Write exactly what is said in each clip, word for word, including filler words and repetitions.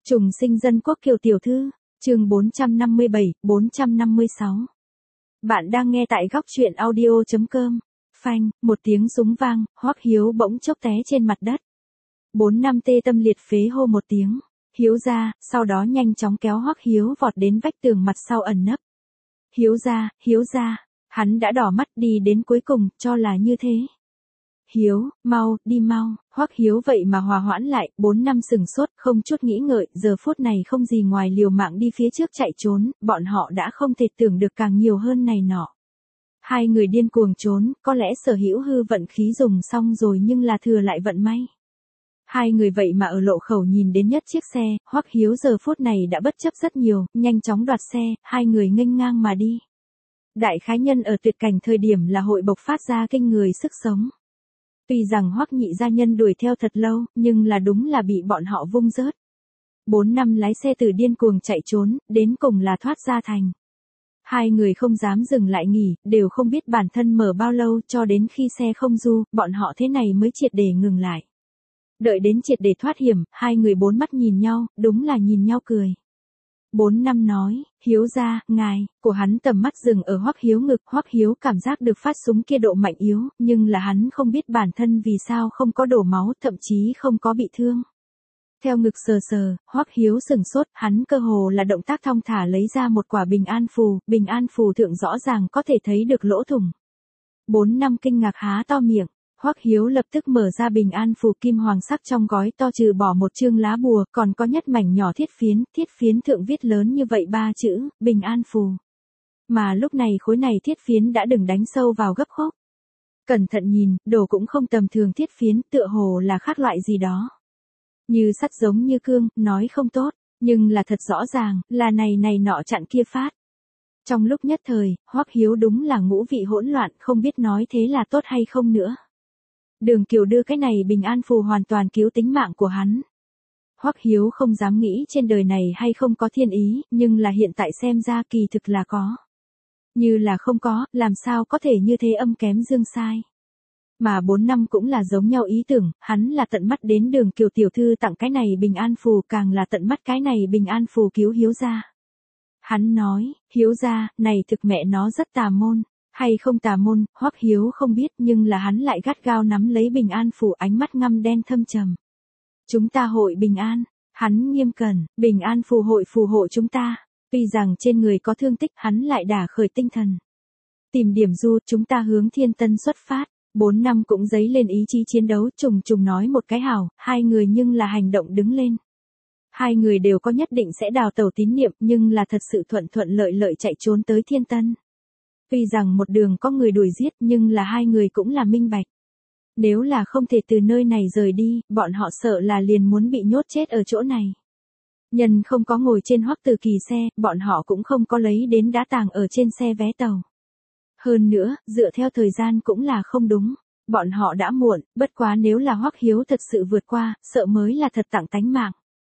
Trùng sinh dân quốc Kiều tiểu thư, chương bốn trăm năm mươi bảy, bốn trăm năm mươi sáu. Bạn đang nghe tại góc truyện audio chấm com. Phanh, một tiếng súng vang, Hoắc Hiếu bỗng chốc té trên mặt đất. Bốn năm tê tâm liệt phế hô một tiếng, Hiếu ra, sau đó nhanh chóng kéo Hoắc Hiếu vọt đến vách tường mặt sau ẩn nấp. Hiếu ra, Hiếu ra, hắn đã đỏ mắt đi đến cuối cùng, cho là như thế. Hiếu, mau, đi mau, Hoắc Hiếu vậy mà hòa hoãn lại, bốn năm sừng sốt, không chút nghĩ ngợi, giờ phút này không gì ngoài liều mạng đi phía trước chạy trốn, bọn họ đã không thể tưởng được càng nhiều hơn này nọ. Hai người điên cuồng trốn, có lẽ sở hữu hư vận khí dùng xong rồi nhưng là thừa lại vận may. Hai người vậy mà ở lộ khẩu nhìn đến nhất chiếc xe, Hoắc Hiếu giờ phút này đã bất chấp rất nhiều, nhanh chóng đoạt xe, hai người nghênh ngang mà đi. Đại khái nhân ở tuyệt cảnh thời điểm là hội bộc phát ra kinh người sức sống. Tuy rằng Hoắc nhị gia nhân đuổi theo thật lâu, nhưng là đúng là bị bọn họ vung rớt. Bốn năm lái xe từ điên cuồng chạy trốn, đến cùng là thoát ra thành. Hai người không dám dừng lại nghỉ, đều không biết bản thân mở bao lâu cho đến khi xe không du, bọn họ thế này mới triệt để ngừng lại. Đợi đến triệt để thoát hiểm, hai người bốn mắt nhìn nhau, đúng là nhìn nhau cười. Bốn năm nói, Hiếu ra, ngài, của hắn tầm mắt dừng ở Hoắc Hiếu ngực, Hoắc Hiếu cảm giác được phát súng kia độ mạnh yếu, nhưng là hắn không biết bản thân vì sao không có đổ máu, thậm chí không có bị thương. Theo ngực sờ sờ, Hoắc Hiếu sừng sốt, hắn cơ hồ là động tác thong thả lấy ra một quả bình an phù, bình an phù thượng rõ ràng có thể thấy được lỗ thủng. Bốn năm kinh ngạc há to miệng. Hoắc Hiếu lập tức mở ra bình an phù kim hoàng sắc trong gói to trừ bỏ một chương lá bùa, còn có nhất mảnh nhỏ thiết phiến, thiết phiến thượng viết lớn như vậy ba chữ, bình an phù. Mà lúc này khối này thiết phiến đã đừng đánh sâu vào gấp khúc. Cẩn thận nhìn, đồ cũng không tầm thường thiết phiến, tựa hồ là khác loại gì đó. Như sắt giống như cương, nói không tốt, nhưng là thật rõ ràng, là này này nọ chặn kia phát. Trong lúc nhất thời, Hoắc Hiếu đúng là ngũ vị hỗn loạn, không biết nói thế là tốt hay không nữa. Đường Kiều đưa cái này bình an phù hoàn toàn cứu tính mạng của hắn. Hoắc Hiếu không dám nghĩ trên đời này hay không có thiên ý, nhưng là hiện tại xem ra kỳ thực là có. Như là không có, làm sao có thể như thế âm kém dương sai. Mà bốn năm cũng là giống nhau ý tưởng, hắn là tận mắt đến Đường Kiều tiểu thư tặng cái này bình an phù, càng là tận mắt cái này bình an phù cứu Hiếu ra. Hắn nói, Hiếu ra, này thực mẹ nó rất tà môn. Hay không tà môn, Hoắc Hiếu không biết, nhưng là hắn lại gắt gao nắm lấy bình an phù, ánh mắt ngăm đen thâm trầm. Chúng ta hội bình an, hắn nghiêm cẩn, bình an phù hội phù hộ chúng ta. Tuy rằng trên người có thương tích, hắn lại đả khởi tinh thần. Tìm điểm du, chúng ta hướng Thiên Tân xuất phát. Bốn năm cũng dấy lên ý chí chiến đấu, trùng trùng nói một cái hảo, hai người nhưng là hành động đứng lên. Hai người đều có nhất định sẽ đào tẩu tín niệm, nhưng là thật sự thuận thuận lợi lợi chạy trốn tới Thiên Tân. Tuy rằng một đường có người đuổi giết, nhưng là hai người cũng là minh bạch. Nếu là không thể từ nơi này rời đi, bọn họ sợ là liền muốn bị nhốt chết ở chỗ này. Nhân không có ngồi trên Hoắc Từ Kỳ xe, bọn họ cũng không có lấy đến đá tàng ở trên xe vé tàu. Hơn nữa, dựa theo thời gian cũng là không đúng. Bọn họ đã muộn, bất quá nếu là Hoắc Hiếu thật sự vượt qua, sợ mới là thật tặng tánh mạng.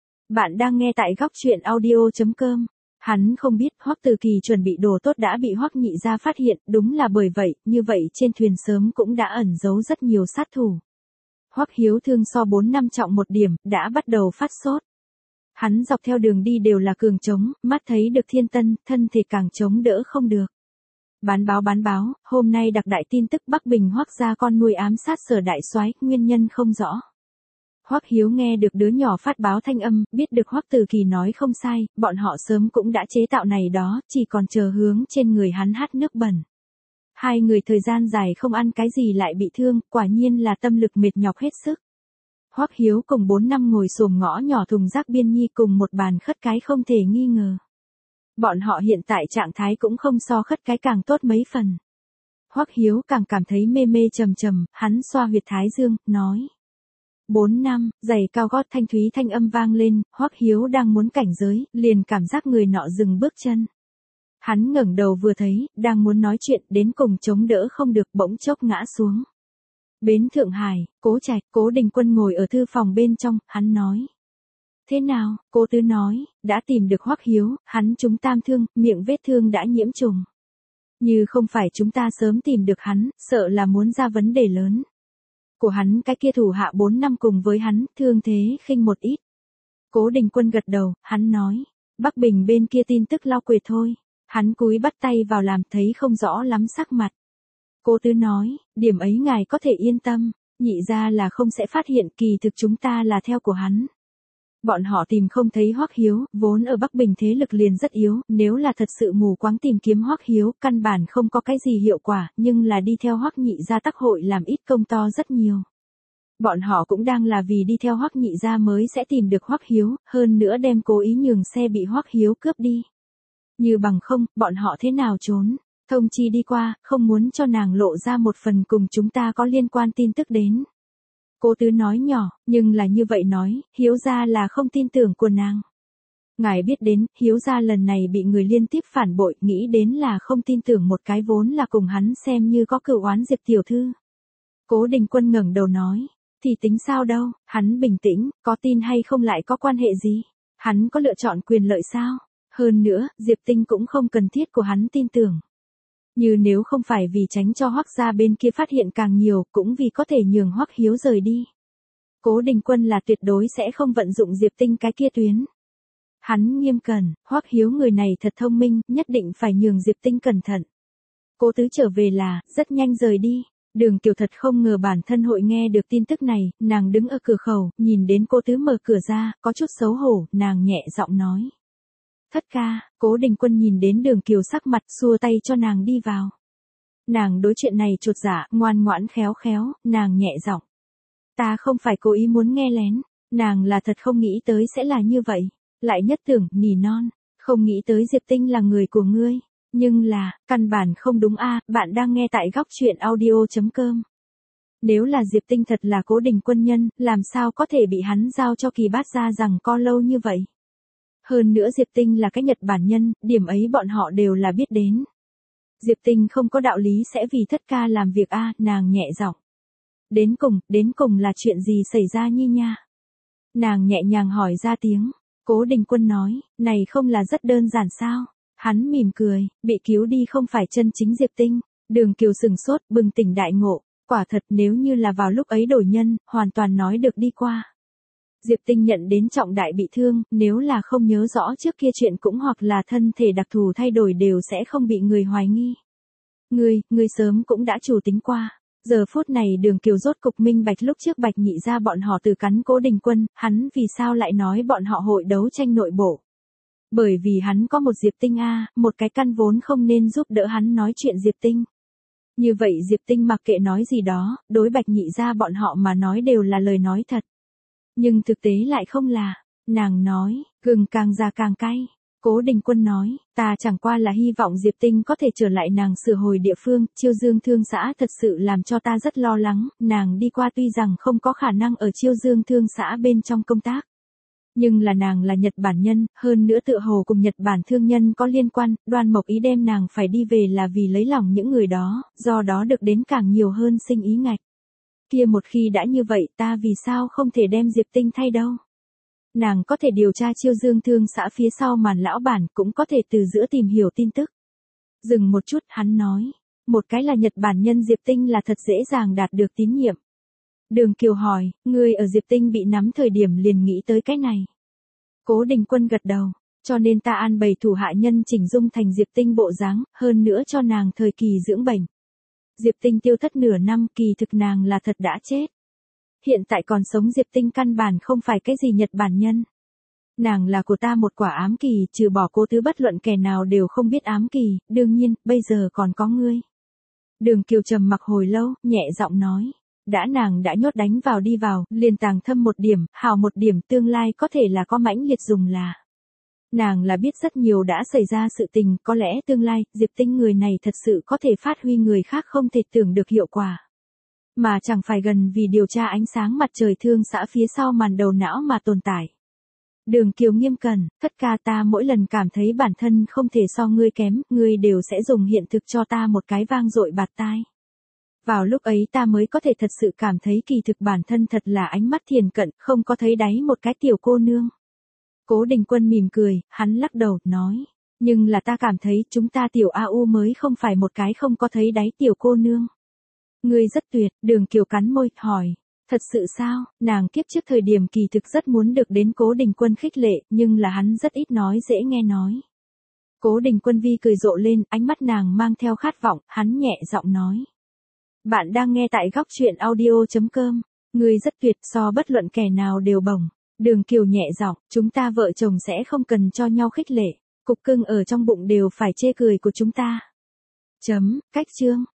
Bạn đang nghe tại góc truyện audio chấm com. Hắn không biết Hoắc Từ Kỳ chuẩn bị đồ tốt đã bị Hoắc nhị gia phát hiện, đúng là bởi vậy, như vậy trên thuyền sớm cũng đã ẩn giấu rất nhiều sát thủ. Hoắc Hiếu thương so bốn năm trọng một điểm, đã bắt đầu phát sốt. Hắn dọc theo đường đi đều là cường trống, mắt thấy được Thiên Tân, thân thể càng chống đỡ không được. Bán báo bán báo, hôm nay đặc đại tin tức Bắc Bình Hoắc gia con nuôi ám sát Sở đại soái, nguyên nhân không rõ. Hoắc Hiếu nghe được đứa nhỏ phát báo thanh âm, biết được Hoắc Từ Kỳ nói không sai, bọn họ sớm cũng đã chế tạo này đó, chỉ còn chờ hướng trên người hắn hát nước bẩn. Hai người thời gian dài không ăn cái gì lại bị thương, quả nhiên là tâm lực mệt nhọc hết sức. Hoắc Hiếu cùng bốn năm ngồi xổm ngõ nhỏ thùng rác biên nhi cùng một bàn khất cái không thể nghi ngờ. Bọn họ hiện tại trạng thái cũng không so khất cái càng tốt mấy phần. Hoắc Hiếu càng cảm thấy mê mê trầm trầm, hắn xoa huyệt thái dương, nói. Bốn năm, giày cao gót thanh thúy thanh âm vang lên, Hoắc Hiếu đang muốn cảnh giới, liền cảm giác người nọ dừng bước chân. Hắn ngẩng đầu vừa thấy, đang muốn nói chuyện, đến cùng chống đỡ không được, bỗng chốc ngã xuống. Bến Thượng Hải, Cố Trạch, Cố Đình Quân ngồi ở thư phòng bên trong, hắn nói. Thế nào, Cố Tứ nói, đã tìm được Hoắc Hiếu, hắn trúng tam thương, miệng vết thương đã nhiễm trùng. Như không phải chúng ta sớm tìm được hắn, sợ là muốn ra vấn đề lớn. Của hắn cái kia thủ hạ bốn năm cùng với hắn, thương thế khinh một ít. Cố Đình Quân gật đầu, hắn nói. Bắc Bình bên kia tin tức lau quệt thôi. Hắn cúi bắt tay vào làm, thấy không rõ lắm sắc mặt. Cố Tứ nói, điểm ấy ngài có thể yên tâm, nhị ra là không sẽ phát hiện, kỳ thực chúng ta là theo của hắn. Bọn họ tìm không thấy Hoắc Hiếu, vốn ở Bắc Bình thế lực liền rất yếu, nếu là thật sự mù quáng tìm kiếm Hoắc Hiếu, căn bản không có cái gì hiệu quả, nhưng là đi theo Hoắc nhị gia tác hội làm ít công to rất nhiều. Bọn họ cũng đang là vì đi theo Hoắc nhị gia mới sẽ tìm được Hoắc Hiếu, hơn nữa đem cố ý nhường xe bị Hoắc Hiếu cướp đi. Như bằng không, bọn họ thế nào trốn, thông chi đi qua, không muốn cho nàng lộ ra một phần cùng chúng ta có liên quan tin tức đến. Cố Tứ nói nhỏ, nhưng là như vậy nói, Hiếu gia là không tin tưởng của nàng. Ngài biết đến, Hiếu gia lần này bị người liên tiếp phản bội, nghĩ đến là không tin tưởng một cái vốn là cùng hắn xem như có cửu oán Diệp tiểu thư. Cố Đình Quân ngẩng đầu nói, thì tính sao đâu, hắn bình tĩnh, có tin hay không lại có quan hệ gì? Hắn có lựa chọn quyền lợi sao? Hơn nữa, Diệp Tinh cũng không cần thiết của hắn tin tưởng. Như nếu không phải vì tránh cho Hoắc gia bên kia phát hiện càng nhiều, cũng vì có thể nhường Hoắc Hiếu rời đi. Cố Đình Quân là tuyệt đối sẽ không vận dụng Diệp Tinh cái kia tuyến. Hắn nghiêm cẩn, Hoắc Hiếu người này thật thông minh, nhất định phải nhường Diệp Tinh cẩn thận. Cố Tứ trở về là, rất nhanh rời đi. Đường Kiều thật không ngờ bản thân hội nghe được tin tức này, nàng đứng ở cửa khẩu, nhìn đến Cố Tứ mở cửa ra, có chút xấu hổ, nàng nhẹ giọng nói. Thất ca, Cố Đình Quân nhìn đến Đường Kiều sắc mặt, xua tay cho nàng đi vào. Nàng đối chuyện này chột dạ, ngoan ngoãn khéo khéo, nàng nhẹ giọng. Ta không phải cố ý muốn nghe lén, nàng là thật không nghĩ tới sẽ là như vậy. Lại nhất tưởng, nỉ non, không nghĩ tới Diệp Tinh là người của ngươi. Nhưng là, căn bản không đúng a, bạn đang nghe tại góc truyện audio chấm com. Nếu là Diệp Tinh thật là Cố Đình Quân nhân, làm sao có thể bị hắn giao cho Kỳ Bát gia rằng co lâu như vậy. Hơn nữa Diệp Tinh là cái Nhật Bản nhân, điểm ấy bọn họ đều là biết đến. Diệp Tinh không có đạo lý sẽ vì thất ca làm việc a, nàng nhẹ giọng. Đến cùng, đến cùng là chuyện gì xảy ra nhi nha? Nàng nhẹ nhàng hỏi ra tiếng. Cố Đình Quân nói, này không là rất đơn giản sao? Hắn mỉm cười, bị cứu đi không phải chân chính Diệp Tinh. Đường Kiều sừng sốt, bừng tỉnh đại ngộ. Quả thật nếu như là vào lúc ấy đổi nhân, hoàn toàn nói được đi qua. Diệp Tinh nhận đến trọng đại bị thương, nếu là không nhớ rõ trước kia chuyện cũng hoặc là thân thể đặc thù thay đổi đều sẽ không bị người hoài nghi. Ngươi, ngươi sớm cũng đã chủ tính qua. Giờ phút này Đường Kiều rốt cục minh bạch lúc trước Bạch Nhị ra bọn họ từ cắn Cố Đình Quân, hắn vì sao lại nói bọn họ hội đấu tranh nội bộ. Bởi vì hắn có một Diệp Tinh a, một cái căn vốn không nên giúp đỡ hắn nói chuyện Diệp Tinh. Như vậy Diệp Tinh mặc kệ nói gì đó, đối Bạch Nhị ra bọn họ mà nói đều là lời nói thật. Nhưng thực tế lại không là, nàng nói, gừng càng già càng cay. Cố Đình Quân nói, ta chẳng qua là hy vọng Diệp Tinh có thể trở lại nàng sửa hồi địa phương, Chiêu Dương Thương xã thật sự làm cho ta rất lo lắng, nàng đi qua tuy rằng không có khả năng ở Chiêu Dương Thương xã bên trong công tác. Nhưng là nàng là Nhật Bản nhân, hơn nữa tựa hồ cùng Nhật Bản thương nhân có liên quan, Đoan Mộc ý đem nàng phải đi về là vì lấy lòng những người đó, do đó được đến càng nhiều hơn sinh ý ngạch. Kia một khi đã như vậy ta vì sao không thể đem Diệp Tinh thay đâu. Nàng có thể điều tra Chiêu Dương Thương xã phía sau màn lão bản, cũng có thể từ giữa tìm hiểu tin tức. Dừng một chút, hắn nói, một cái là Nhật Bản nhân Diệp Tinh là thật dễ dàng đạt được tín nhiệm. Đường Kiều hỏi, ngươi ở Diệp Tinh bị nắm thời điểm liền nghĩ tới cái này. Cố Đình Quân gật đầu, cho nên ta an bày thủ hạ nhân chỉnh dung thành Diệp Tinh bộ dáng, hơn nữa cho nàng thời kỳ dưỡng bệnh. Diệp Tinh tiêu thất nửa năm, kỳ thực nàng là thật đã chết. Hiện tại còn sống Diệp Tinh căn bản không phải cái gì Nhật Bản nhân. Nàng là của ta một quả ám kỳ, trừ bỏ Cố Tứ bất luận kẻ nào đều không biết ám kỳ, đương nhiên, bây giờ còn có ngươi. Đường Kiều trầm mặc hồi lâu, nhẹ giọng nói. Đã nàng đã nhốt đánh vào đi vào, liền tàng thâm một điểm, hào một điểm, tương lai có thể là có mãnh liệt dùng là. Nàng là biết rất nhiều đã xảy ra sự tình, có lẽ tương lai, Diệp Tinh người này thật sự có thể phát huy người khác không thể tưởng được hiệu quả. Mà chẳng phải gần vì điều tra ánh sáng mặt trời thương xã phía sau màn đầu não mà tồn tại. Đường Kiều nghiêm cẩn, thất ca ta mỗi lần cảm thấy bản thân không thể so ngươi kém, ngươi đều sẽ dùng hiện thực cho ta một cái vang dội bạt tai. Vào lúc ấy ta mới có thể thật sự cảm thấy kỳ thực bản thân thật là ánh mắt thiền cận, không có thấy đáy một cái tiểu cô nương. Cố Đình Quân mỉm cười, hắn lắc đầu, nói, nhưng là ta cảm thấy chúng ta tiểu a u mới không phải một cái không có thấy đáy tiểu cô nương. Ngươi rất tuyệt, Đường Kiều cắn môi, hỏi, Thật sự sao, nàng kiếp trước thời điểm kỳ thực rất muốn được đến Cố Đình Quân khích lệ, nhưng là hắn rất ít nói dễ nghe nói. Cố Đình Quân vi cười rộ lên, ánh mắt nàng mang theo khát vọng, hắn nhẹ giọng nói. Bạn đang nghe tại góc chuyện audio.com, người rất tuyệt so bất luận kẻ nào đều bổng. Đường Kiều nhẹ giọng, chúng ta vợ chồng sẽ không cần cho nhau khích lệ, cục cưng ở trong bụng đều phải chê cười của chúng ta. Chấm, cách chương.